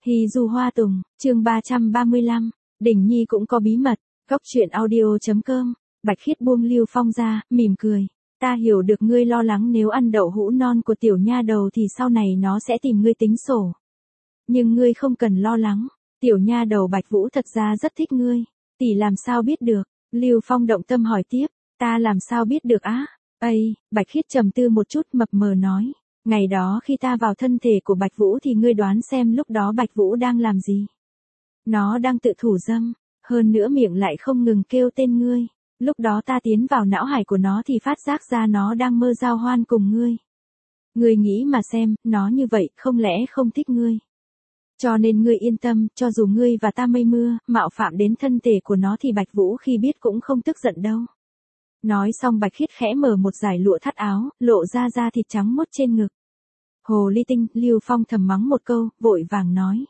Hy du hoa tùng, chương 335, Đình Nhi cũng có bí mật, góc truyện audio.com, Bạch Khiết buông Lưu Phong ra, mỉm cười. Ta hiểu được ngươi lo lắng nếu ăn đậu hũ non của tiểu nha đầu thì sau này nó sẽ tìm ngươi tính sổ. Nhưng ngươi không cần lo lắng, tiểu nha đầu Bạch Vũ thật ra rất thích ngươi. Tỷ làm sao biết được? Lưu Phong động tâm hỏi tiếp, ta làm sao biết được á? Bạch Khiết trầm tư một chút mập mờ nói. Ngày đó khi ta vào thân thể của Bạch Vũ thì ngươi đoán xem lúc đó Bạch Vũ đang làm gì? Nó đang tự thủ dâm, hơn nữa miệng lại không ngừng kêu tên ngươi. Lúc đó ta tiến vào não hải của nó thì phát giác ra nó đang mơ giao hoan cùng ngươi. Ngươi nghĩ mà xem, nó như vậy không lẽ không thích ngươi? Cho nên ngươi yên tâm, cho dù ngươi và ta mây mưa, mạo phạm đến thân thể của nó thì Bạch Vũ khi biết cũng không tức giận đâu. Nói xong Bạch Khiết khẽ mở một dải lụa thắt áo, lộ ra da thịt trắng muốt trên ngực. Hồ ly tinh, Lưu Phong thầm mắng một câu, vội vàng nói.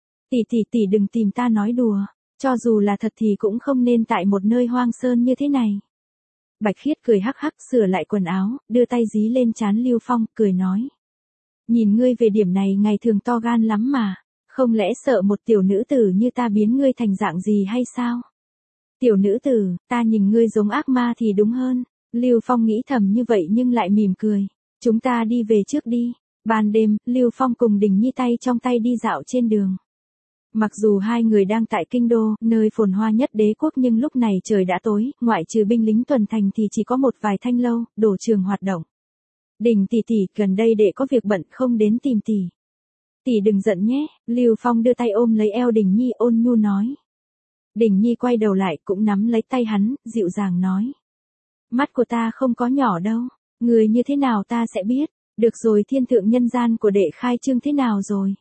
Tỷ đừng tìm ta nói đùa, cho dù là thật thì cũng không nên tại một nơi hoang sơn như thế này. Bạch Khiết cười hắc hắc sửa lại quần áo, đưa tay dí lên trán Lưu Phong, cười nói. Nhìn ngươi về điểm này ngày thường to gan lắm mà, không lẽ sợ một tiểu nữ tử như ta biến ngươi thành dạng gì hay sao? Tiểu nữ tử, ta nhìn ngươi giống ác ma thì đúng hơn. Lưu Phong nghĩ thầm như vậy nhưng lại mỉm cười. Chúng ta đi về trước đi. Ban đêm, Lưu Phong cùng Đình Nhi tay trong tay đi dạo trên đường. Mặc dù hai người đang tại kinh đô, nơi phồn hoa nhất đế quốc nhưng lúc này trời đã tối, ngoại trừ binh lính tuần thành thì chỉ có một vài thanh lâu, đổ trường hoạt động. Đình tỷ, gần đây đệ có việc bận không đến tìm tỷ. Tỷ đừng giận nhé, Lưu Phong đưa tay ôm lấy eo Đình Nhi ôn nhu nói. Đình Nhi quay đầu lại cũng nắm lấy tay hắn, dịu dàng nói. Mắt của ta không có nhỏ đâu, người như thế nào ta sẽ biết, được rồi thiên thượng nhân gian của đệ khai trương thế nào rồi?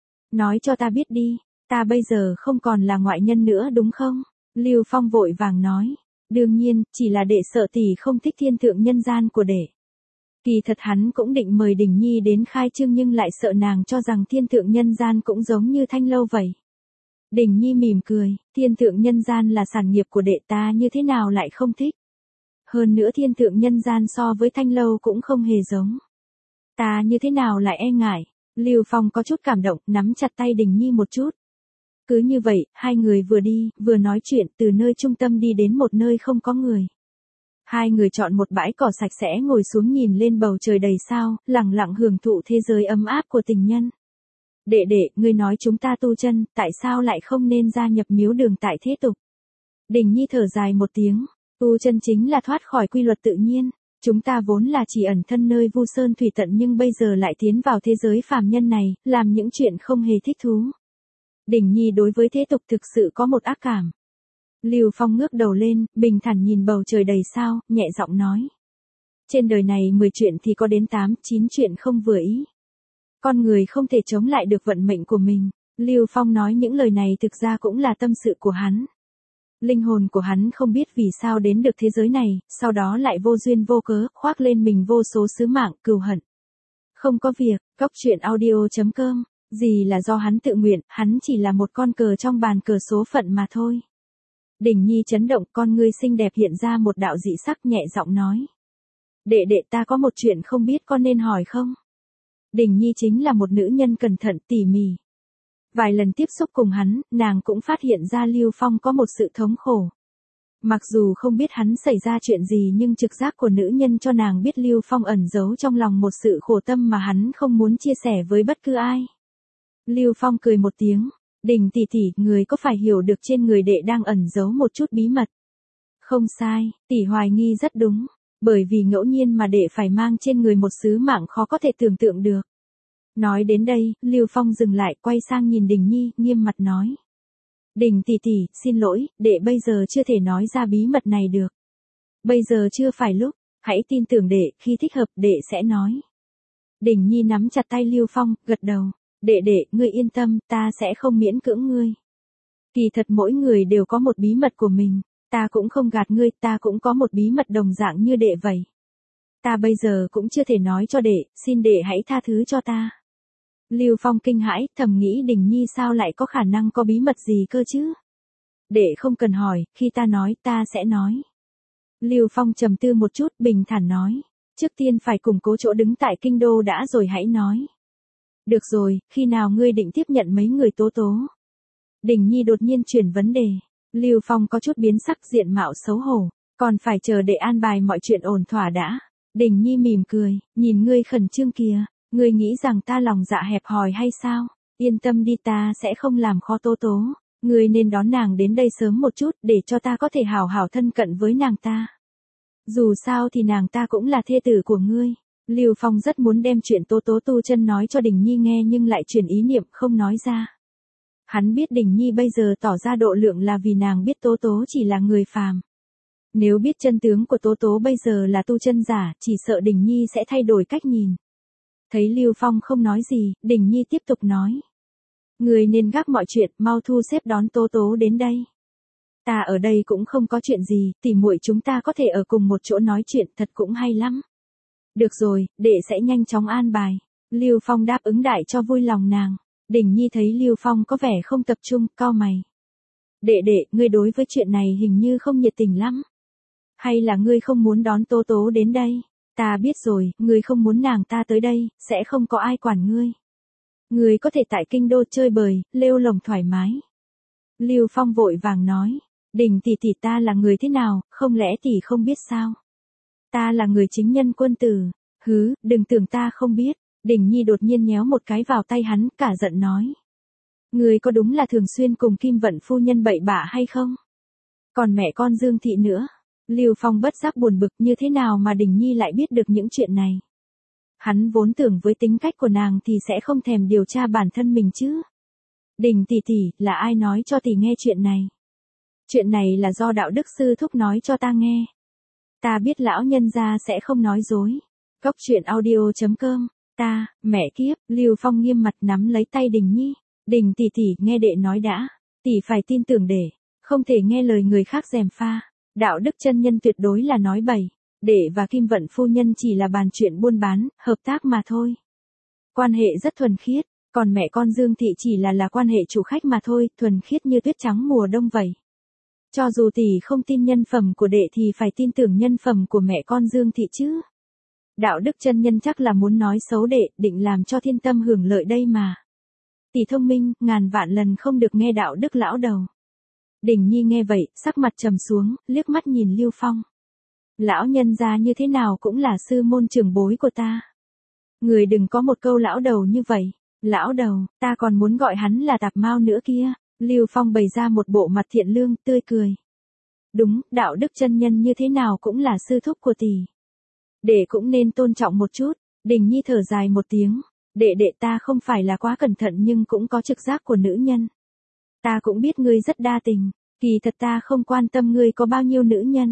Nói cho ta biết đi, ta bây giờ không còn là ngoại nhân nữa đúng không? Lưu Phong vội vàng nói, đương nhiên, chỉ là đệ sợ tỷ không thích thiên thượng nhân gian của đệ. Kỳ thật hắn cũng định mời Đình Nhi đến khai trương nhưng lại sợ nàng cho rằng thiên thượng nhân gian cũng giống như thanh lâu vậy. Đình Nhi mỉm cười, thiên thượng nhân gian là sản nghiệp của đệ ta như thế nào lại không thích. Hơn nữa thiên thượng nhân gian so với thanh lâu cũng không hề giống. Ta như thế nào lại e ngại. Lưu Phong có chút cảm động, nắm chặt tay Đình Nhi một chút. Cứ như vậy, hai người vừa đi, vừa nói chuyện từ nơi trung tâm đi đến một nơi không có người. Hai người chọn một bãi cỏ sạch sẽ ngồi xuống nhìn lên bầu trời đầy sao, lặng lặng hưởng thụ thế giới ấm áp của tình nhân. Đệ, ngươi nói chúng ta tu chân, tại sao lại không nên gia nhập miếu đường tại thế tục? Đình Nhi thở dài một tiếng, tu chân chính là thoát khỏi quy luật tự nhiên. Chúng ta vốn là chỉ ẩn thân nơi vu sơn thủy tận nhưng bây giờ lại tiến vào thế giới phàm nhân này, làm những chuyện không hề thích thú. Đình Nhi đối với thế tục thực sự có một ác cảm. Lưu Phong ngước đầu lên, bình thản nhìn bầu trời đầy sao, nhẹ giọng nói. Trên đời này 10 chuyện thì có đến 8, 9 chuyện không vừa ý. Con người không thể chống lại được vận mệnh của mình. Lưu Phong nói những lời này thực ra cũng là tâm sự của hắn. Linh hồn của hắn không biết vì sao đến được thế giới này, sau đó lại vô duyên vô cớ, khoác lên mình vô số sứ mạng, cừu hận. Không có việc, góc truyện audio.com, gì là do hắn tự nguyện, hắn chỉ là một con cờ trong bàn cờ số phận mà thôi. Đình Nhi chấn động, con ngươi xinh đẹp hiện ra một đạo dị sắc nhẹ giọng nói. Đệ ta có một chuyện không biết con nên hỏi không? Đình Nhi chính là một nữ nhân cẩn thận tỉ mỉ. Vài lần tiếp xúc cùng hắn, nàng cũng phát hiện ra Lưu Phong có một sự thống khổ. Mặc dù không biết hắn xảy ra chuyện gì nhưng trực giác của nữ nhân cho nàng biết Lưu Phong ẩn giấu trong lòng một sự khổ tâm mà hắn không muốn chia sẻ với bất cứ ai. Lưu Phong cười một tiếng, Đình tỷ, người có phải hiểu được trên người đệ đang ẩn giấu một chút bí mật? Không sai, tỷ hoài nghi rất đúng, bởi vì ngẫu nhiên mà đệ phải mang trên người một sứ mạng khó có thể tưởng tượng được. Nói đến đây, Lưu Phong dừng lại, quay sang nhìn Đình Nhi, nghiêm mặt nói. Đình tỷ, xin lỗi, đệ bây giờ chưa thể nói ra bí mật này được. Bây giờ chưa phải lúc, hãy tin tưởng đệ, khi thích hợp đệ sẽ nói. Đình Nhi nắm chặt tay Lưu Phong, gật đầu. Đệ, ngươi yên tâm, ta sẽ không miễn cưỡng ngươi. Kỳ thật mỗi người đều có một bí mật của mình, ta cũng không gạt ngươi, ta cũng có một bí mật đồng dạng như đệ vậy. Ta bây giờ cũng chưa thể nói cho đệ, xin đệ hãy tha thứ cho ta. Lưu Phong kinh hãi, thầm nghĩ Đình Nhi sao lại có khả năng có bí mật gì cơ chứ? Đệ không cần hỏi, khi ta nói ta sẽ nói. Lưu Phong trầm tư một chút, bình thản nói. Trước tiên phải củng cố chỗ đứng tại kinh đô đã rồi hãy nói. Được rồi, khi nào ngươi định tiếp nhận mấy người Tố Tố? Đình Nhi đột nhiên chuyển vấn đề. Lưu Phong có chút biến sắc, diện mạo xấu hổ, còn phải chờ để an bài mọi chuyện ổn thỏa đã. Đình Nhi mỉm cười, nhìn ngươi khẩn trương kìa, ngươi nghĩ rằng ta lòng dạ hẹp hòi hay sao? Yên tâm đi, ta sẽ không làm khó Tố Tố. Ngươi nên đón nàng đến đây sớm một chút để cho ta có thể hảo hảo thân cận với nàng ta. Dù sao thì nàng ta cũng là thê tử của ngươi. Lưu Phong rất muốn đem chuyện Tố Tố tu chân nói cho Đình Nhi nghe nhưng lại chuyển ý niệm không nói ra. Hắn biết Đình Nhi bây giờ tỏ ra độ lượng là vì nàng biết Tố Tố chỉ là người phàm. Nếu biết chân tướng của Tố Tố bây giờ là tu chân giả, chỉ sợ Đình Nhi sẽ thay đổi cách nhìn. Thấy Lưu Phong không nói gì, Đình Nhi tiếp tục nói. Người nên gác mọi chuyện, mau thu xếp đón Tố Tố đến đây. Ta ở đây cũng không có chuyện gì, tỉ muội chúng ta có thể ở cùng một chỗ nói chuyện, thật cũng hay lắm. Được rồi, đệ sẽ nhanh chóng an bài. Lưu Phong đáp ứng đại cho vui lòng nàng. Đình Nhi thấy Lưu Phong có vẻ không tập trung, cau mày. Đệ, ngươi đối với chuyện này hình như không nhiệt tình lắm. Hay là ngươi không muốn đón Tố Tố đến đây? Ta biết rồi, ngươi không muốn nàng ta tới đây, sẽ không có ai quản ngươi. Ngươi có thể tại kinh đô chơi bời, lêu lồng thoải mái. Lưu Phong vội vàng nói. Đình tỷ tỷ, ta là người thế nào, không lẽ tỷ không biết sao? Ta là người chính nhân quân tử. Hứ, đừng tưởng ta không biết. Đình Nhi đột nhiên nhéo một cái vào tay hắn, cả giận nói. Ngươi có đúng là thường xuyên cùng Kim Vận phu nhân bậy bạ hay không? Còn mẹ con Dương Thị nữa. Lưu Phong bất giác buồn bực, như thế nào mà Đình Nhi lại biết được những chuyện này. Hắn vốn tưởng với tính cách của nàng thì sẽ không thèm điều tra bản thân mình chứ. Đình tỷ tỷ, là ai nói cho tỷ nghe chuyện này? Chuyện này là do đạo đức sư thúc nói cho ta nghe. Ta biết lão nhân gia sẽ không nói dối. Cốc truyện audio.com. Ta, mẹ kiếp, Lưu Phong nghiêm mặt nắm lấy tay Đình Nhi. Đình tỷ tỷ, nghe đệ nói đã. Tỷ phải tin tưởng đệ, không thể nghe lời người khác gièm pha. Đạo đức chân nhân tuyệt đối là nói bậy. Đệ và Kim Vận phu nhân chỉ là bàn chuyện buôn bán, hợp tác mà thôi. Quan hệ rất thuần khiết, còn mẹ con Dương Thị chỉ là quan hệ chủ khách mà thôi, thuần khiết như tuyết trắng mùa đông vậy. Cho dù tỷ không tin nhân phẩm của đệ thì phải tin tưởng nhân phẩm của mẹ con Dương Thị chứ. Đạo đức chân nhân chắc là muốn nói xấu đệ, định làm cho Thiên Tâm hưởng lợi đây mà. Tỷ thông minh, ngàn vạn lần không được nghe đạo đức lão đầu. Đình Nhi nghe vậy, sắc mặt trầm xuống, liếc mắt nhìn Lưu Phong. Lão nhân gia như thế nào cũng là sư môn trưởng bối của ta. Người đừng có một câu lão đầu như vậy. Lão đầu, ta còn muốn gọi hắn là tạp mao nữa kia. Lưu Phong bày ra một bộ mặt thiện lương, tươi cười. Đúng, đạo đức chân nhân như thế nào cũng là sư thúc của tỷ. Đệ cũng nên tôn trọng một chút. Đình Nhi thở dài một tiếng. Đệ ta không phải là quá cẩn thận nhưng cũng có trực giác của nữ nhân. Ta cũng biết ngươi rất đa tình. Kỳ thật ta không quan tâm ngươi có bao nhiêu nữ nhân.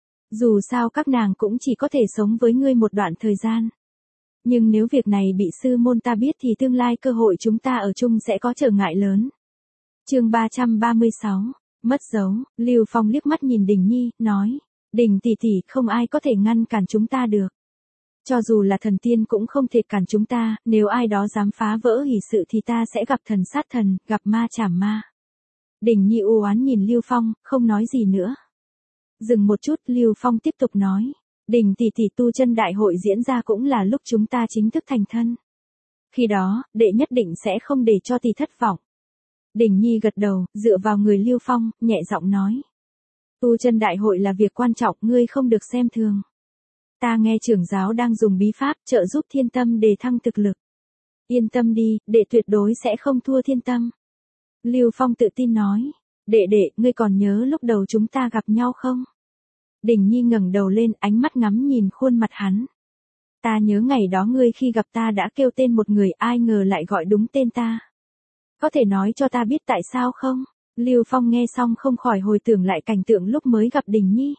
Dù sao các nàng cũng chỉ có thể sống với ngươi một đoạn thời gian. Nhưng nếu việc này bị sư môn ta biết thì tương lai cơ hội chúng ta ở chung sẽ có trở ngại lớn. Chương 336, mất dấu. Lưu Phong liếc mắt nhìn Đình Nhi, nói. Đình tỷ tỷ, không ai có thể ngăn cản chúng ta được. Cho dù là thần tiên cũng không thể cản chúng ta, nếu ai đó dám phá vỡ hỷ sự thì ta sẽ gặp thần sát thần, gặp ma chảm ma. Đình Nhi u oán nhìn Lưu Phong, không nói gì nữa. Dừng một chút, Lưu Phong tiếp tục nói. Đình tỷ tỷ, tu chân đại hội diễn ra cũng là lúc chúng ta chính thức thành thân. Khi đó, đệ nhất định sẽ không để cho tỷ thất vọng. Đình Nhi gật đầu, dựa vào người Lưu Phong, nhẹ giọng nói. Tu chân đại hội là việc quan trọng, ngươi không được xem thường. Ta nghe trưởng giáo đang dùng bí pháp trợ giúp Thiên Tâm đề thăng thực lực. Yên tâm đi, đệ tuyệt đối sẽ không thua Thiên Tâm. Lưu Phong tự tin nói. Đệ, ngươi còn nhớ lúc đầu chúng ta gặp nhau không? Đình Nhi ngẩng đầu lên, ánh mắt ngắm nhìn khuôn mặt hắn. Ta nhớ ngày đó ngươi khi gặp ta đã kêu tên một người, ai ngờ lại gọi đúng tên ta. Có thể nói cho ta biết tại sao không? Lưu Phong nghe xong không khỏi hồi tưởng lại cảnh tượng lúc mới gặp Đình Nhi.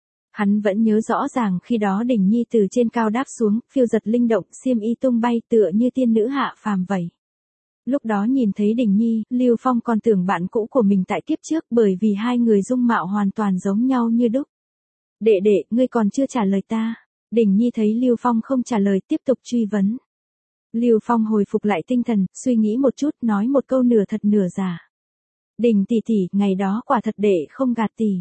Hắn vẫn nhớ rõ ràng khi đó Đình Nhi từ trên cao đáp xuống, phiêu giật linh động, xiêm y tung bay tựa như tiên nữ hạ phàm vậy. Lúc đó nhìn thấy Đình Nhi, Lưu Phong còn tưởng bạn cũ của mình tại kiếp trước bởi vì hai người dung mạo hoàn toàn giống nhau như đúc. Đệ, ngươi còn chưa trả lời ta. Đình Nhi thấy Lưu Phong không trả lời tiếp tục truy vấn. Lưu Phong hồi phục lại tinh thần, suy nghĩ một chút, nói một câu nửa thật nửa giả. Đình tỷ tỷ, ngày đó quả thật đệ không gạt tỷ.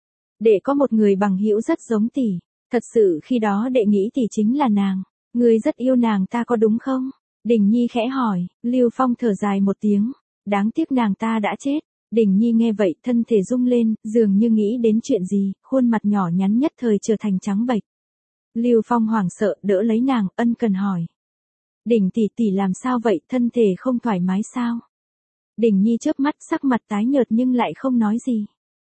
Đệ có một người bằng hữu rất giống tỷ. Thật sự khi đó đệ nghĩ tỷ chính là nàng. Ngươi rất yêu nàng ta có đúng không? Đình Nhi khẽ hỏi, Lưu Phong thở dài một tiếng, đáng tiếc nàng ta đã chết. Đình Nhi nghe vậy thân thể rung lên, dường như nghĩ đến chuyện gì, khuôn mặt nhỏ nhắn nhất thời trở thành trắng bệch. Lưu Phong hoảng sợ đỡ lấy nàng, ân cần hỏi. Đình tỷ tỷ làm sao vậy, thân thể không thoải mái sao? Đình Nhi chớp mắt, sắc mặt tái nhợt nhưng lại không nói gì.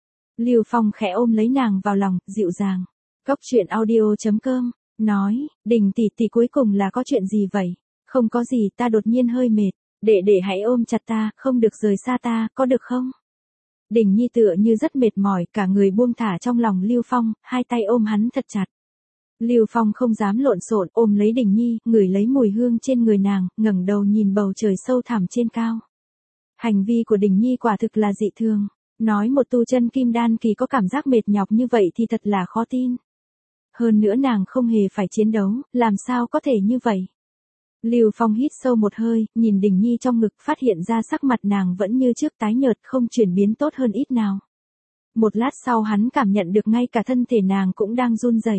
Lưu Phong khẽ ôm lấy nàng vào lòng, dịu dàng. Cốc truyện audio.com, nói, Đình tỷ tỷ cuối cùng là có chuyện gì vậy? Không có gì, ta đột nhiên hơi mệt. Đệ hãy ôm chặt ta, không được rời xa ta, có được không? Đình Nhi tựa như rất mệt mỏi, cả người buông thả trong lòng Lưu Phong, hai tay ôm hắn thật chặt. Lưu Phong không dám lộn xộn, ôm lấy Đình Nhi, ngửi lấy mùi hương trên người nàng, ngẩng đầu nhìn bầu trời sâu thẳm trên cao. Hành vi của Đình Nhi quả thực là dị thường. Nói một tu chân kim đan kỳ có cảm giác mệt nhọc như vậy thì thật là khó tin. Hơn nữa nàng không hề phải chiến đấu, làm sao có thể như vậy? Lưu Phong hít sâu một hơi, nhìn Đình Nhi trong ngực, phát hiện ra sắc mặt nàng vẫn như trước tái nhợt, không chuyển biến tốt hơn ít nào. Một lát sau hắn cảm nhận được ngay cả thân thể nàng cũng đang run rẩy.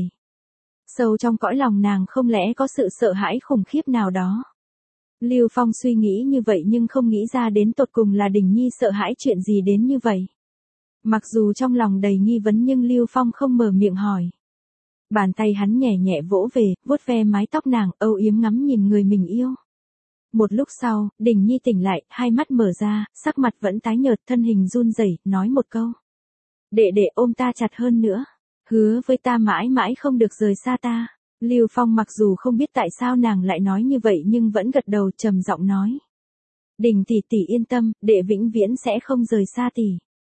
Sâu trong cõi lòng nàng không lẽ có sự sợ hãi khủng khiếp nào đó. Lưu Phong suy nghĩ như vậy nhưng không nghĩ ra đến tột cùng là Đình Nhi sợ hãi chuyện gì đến như vậy. Mặc dù trong lòng đầy nghi vấn nhưng Lưu Phong không mở miệng hỏi. Bàn tay hắn nhẹ nhẹ vỗ về, vuốt ve mái tóc nàng, âu yếm ngắm nhìn người mình yêu. Một lúc sau, Đình Nhi tỉnh lại, hai mắt mở ra, sắc mặt vẫn tái nhợt, thân hình run rẩy, nói một câu. Đệ ôm ta chặt hơn nữa. Hứa với ta mãi mãi không được rời xa ta. Lưu Phong mặc dù không biết tại sao nàng lại nói như vậy nhưng vẫn gật đầu trầm giọng nói. Đình tỷ tỷ yên tâm, đệ vĩnh viễn sẽ không rời xa tỷ.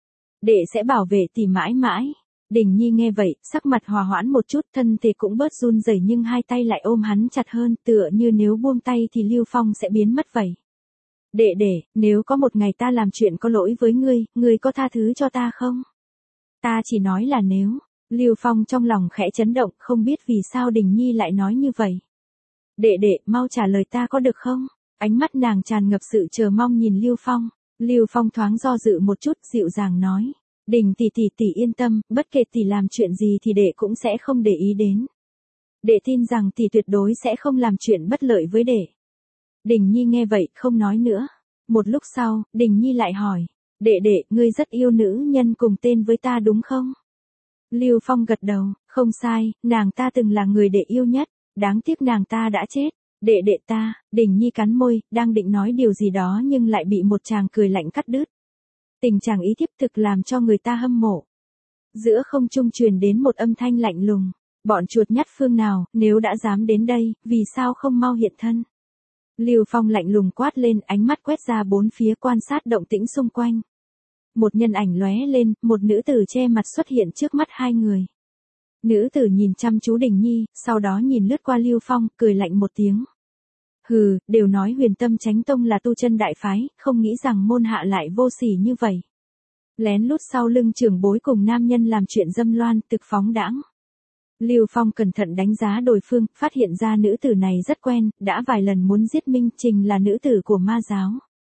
Đệ sẽ bảo vệ tỷ mãi mãi. Đình Nhi nghe vậy, sắc mặt hòa hoãn một chút, thân thể cũng bớt run rẩy nhưng hai tay lại ôm hắn chặt hơn, tựa như nếu buông tay thì Lưu Phong sẽ biến mất vậy. Đệ, nếu có một ngày ta làm chuyện có lỗi với ngươi có tha thứ cho ta không? Ta chỉ nói là nếu. Lưu Phong trong lòng khẽ chấn động, không biết vì sao Đình Nhi lại nói như vậy. Đệ, mau trả lời ta có được không? Ánh mắt nàng tràn ngập sự chờ mong nhìn Lưu Phong. Lưu Phong thoáng do dự một chút, dịu dàng nói. Đình tỷ yên tâm, bất kể tỷ làm chuyện gì thì đệ cũng sẽ không để ý đến. Đệ tin rằng tỷ tuyệt đối sẽ không làm chuyện bất lợi với đệ. Đình Nhi nghe vậy, không nói nữa. Một lúc sau, Đình Nhi lại hỏi. Đệ, ngươi rất yêu nữ nhân cùng tên với ta đúng không? Lưu Phong gật đầu, không sai, nàng ta từng là người đệ yêu nhất, đáng tiếc nàng ta đã chết. Đệ ta, Đình Nhi cắn môi, đang định nói điều gì đó nhưng lại bị một chàng cười lạnh cắt đứt. Tình chàng ý tiếp thực làm cho người ta hâm mộ. Giữa không trung truyền đến một âm thanh lạnh lùng. Bọn chuột nhắt phương nào, nếu đã dám đến đây, vì sao không mau hiện thân? Lưu Phong lạnh lùng quát lên, ánh mắt quét ra bốn phía quan sát động tĩnh xung quanh. Một nhân ảnh lóe lên, một nữ tử che mặt xuất hiện trước mắt hai người. Nữ tử nhìn chăm chú Đình Nhi, sau đó nhìn lướt qua Lưu Phong, cười lạnh một tiếng. Hừ, đều nói Huyền Tâm Chánh Tông là tu chân đại phái, không nghĩ rằng môn hạ lại vô sỉ như vậy. Lén lút sau lưng trưởng bối cùng nam nhân làm chuyện dâm loan, thực phóng đãng. Lưu Phong cẩn thận đánh giá đối phương, phát hiện ra nữ tử này rất quen, đã vài lần muốn giết Minh Trình là nữ tử của ma giáo.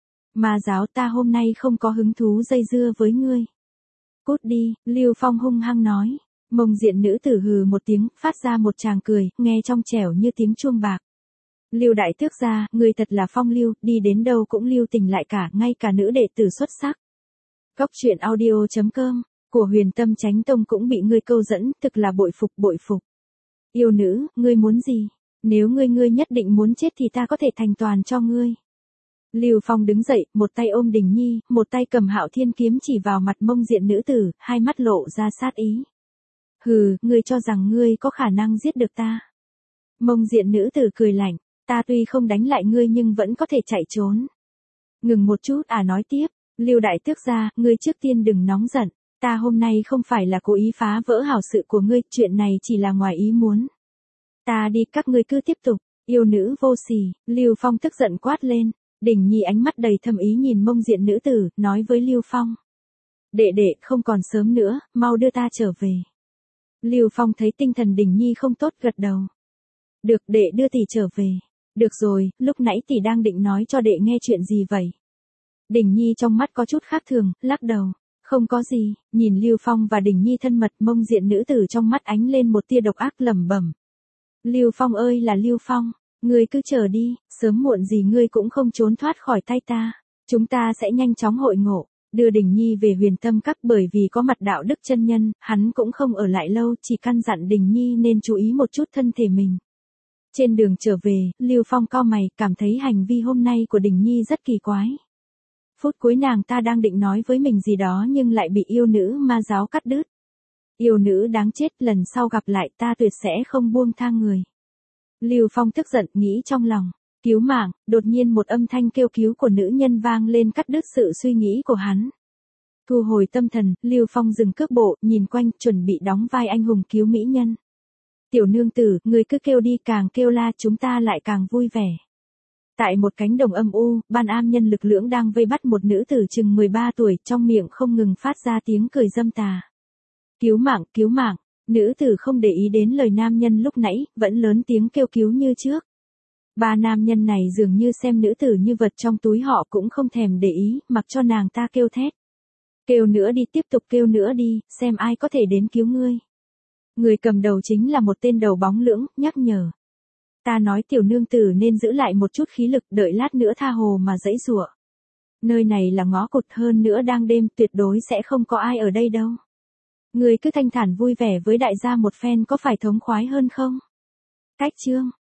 Ma giáo ta hôm nay không có hứng thú dây dưa với ngươi. Cút đi, Lưu Phong hung hăng nói. Mông diện nữ tử hừ một tiếng, phát ra một tràng cười, nghe trong trẻo như tiếng chuông bạc. Lưu đại tước gia, ngươi thật là phong lưu, đi đến đâu cũng lưu tình lại cả, ngay cả nữ đệ tử xuất sắc. Cốc truyện audio.com, của Huyền Tâm Chánh Tông cũng bị ngươi câu dẫn, thực là bội phục. Yêu nữ, ngươi muốn gì? Nếu ngươi nhất định muốn chết thì ta có thể thành toàn cho ngươi. Lưu Phong đứng dậy, một tay ôm Đình Nhi, một tay cầm Hạo Thiên kiếm chỉ vào mặt mông diện nữ tử, hai mắt lộ ra sát ý. Hừ, ngươi cho rằng ngươi có khả năng giết được ta. Mông diện nữ tử cười lạnh, ta tuy không đánh lại ngươi nhưng vẫn có thể chạy trốn. Ngừng một chút, nói tiếp, Lưu đại tước gia, ngươi trước tiên đừng nóng giận, ta hôm nay không phải là cố ý phá vỡ hảo sự của ngươi, chuyện này chỉ là ngoài ý muốn. Ta đi, các ngươi cứ tiếp tục, yêu nữ vô sỉ, Lưu Phong tức giận quát lên. Đình Nhi ánh mắt đầy thâm ý nhìn mông diện nữ tử, nói với Lưu Phong. Đệ, không còn sớm nữa, mau đưa ta trở về. Lưu Phong thấy tinh thần Đình Nhi không tốt, gật đầu. Được, đệ đưa tỷ trở về. Được rồi, lúc nãy tỷ đang định nói cho đệ nghe chuyện gì vậy? Đình Nhi trong mắt có chút khác thường, lắc đầu. Không có gì, nhìn Lưu Phong và Đình Nhi thân mật, mông diện nữ tử trong mắt ánh lên một tia độc ác lẩm bẩm. Lưu Phong ơi là Lưu Phong, Ngươi cứ chờ đi, sớm muộn gì ngươi cũng không trốn thoát khỏi tay ta. Chúng ta sẽ nhanh chóng hội ngộ, đưa Đình Nhi về Huyền Tâm Các bởi vì có mặt đạo đức chân nhân, hắn cũng không ở lại lâu, chỉ căn dặn Đình Nhi nên chú ý một chút thân thể mình. Trên đường trở về, Lưu Phong cau mày, cảm thấy hành vi hôm nay của Đình Nhi rất kỳ quái. Phút cuối nàng ta đang định nói với mình gì đó nhưng lại bị yêu nữ ma giáo cắt đứt. Yêu nữ đáng chết, lần sau gặp lại ta tuyệt sẽ không buông tha người. Lưu Phong tức giận nghĩ trong lòng, cứu mạng, đột nhiên một âm thanh kêu cứu của nữ nhân vang lên cắt đứt sự suy nghĩ của hắn. Thu hồi tâm thần, Lưu Phong dừng cước bộ, nhìn quanh, chuẩn bị đóng vai anh hùng cứu mỹ nhân. Tiểu nương tử, người cứ kêu đi, càng kêu la chúng ta lại càng vui vẻ. Tại một cánh đồng âm u, ban am nhân lực lưỡng đang vây bắt một nữ tử chừng 13 tuổi, trong miệng không ngừng phát ra tiếng cười dâm tà. Cứu mạng, nữ tử không để ý đến lời nam nhân lúc nãy, vẫn lớn tiếng kêu cứu như trước. Ba nam nhân này dường như xem nữ tử như vật trong túi họ cũng không thèm để ý, mặc cho nàng ta kêu thét. Kêu nữa đi, tiếp tục kêu nữa đi, xem ai có thể đến cứu ngươi. Người cầm đầu chính là một tên đầu bóng lưỡng, nhắc nhở. Ta nói tiểu nương tử nên giữ lại một chút khí lực, đợi lát nữa tha hồ mà giãy giụa. Nơi này là ngõ cụt, hơn nữa đang đêm, tuyệt đối sẽ không có ai ở đây đâu. Người cứ thanh thản vui vẻ với đại gia một phen có phải thống khoái hơn không? Cách chương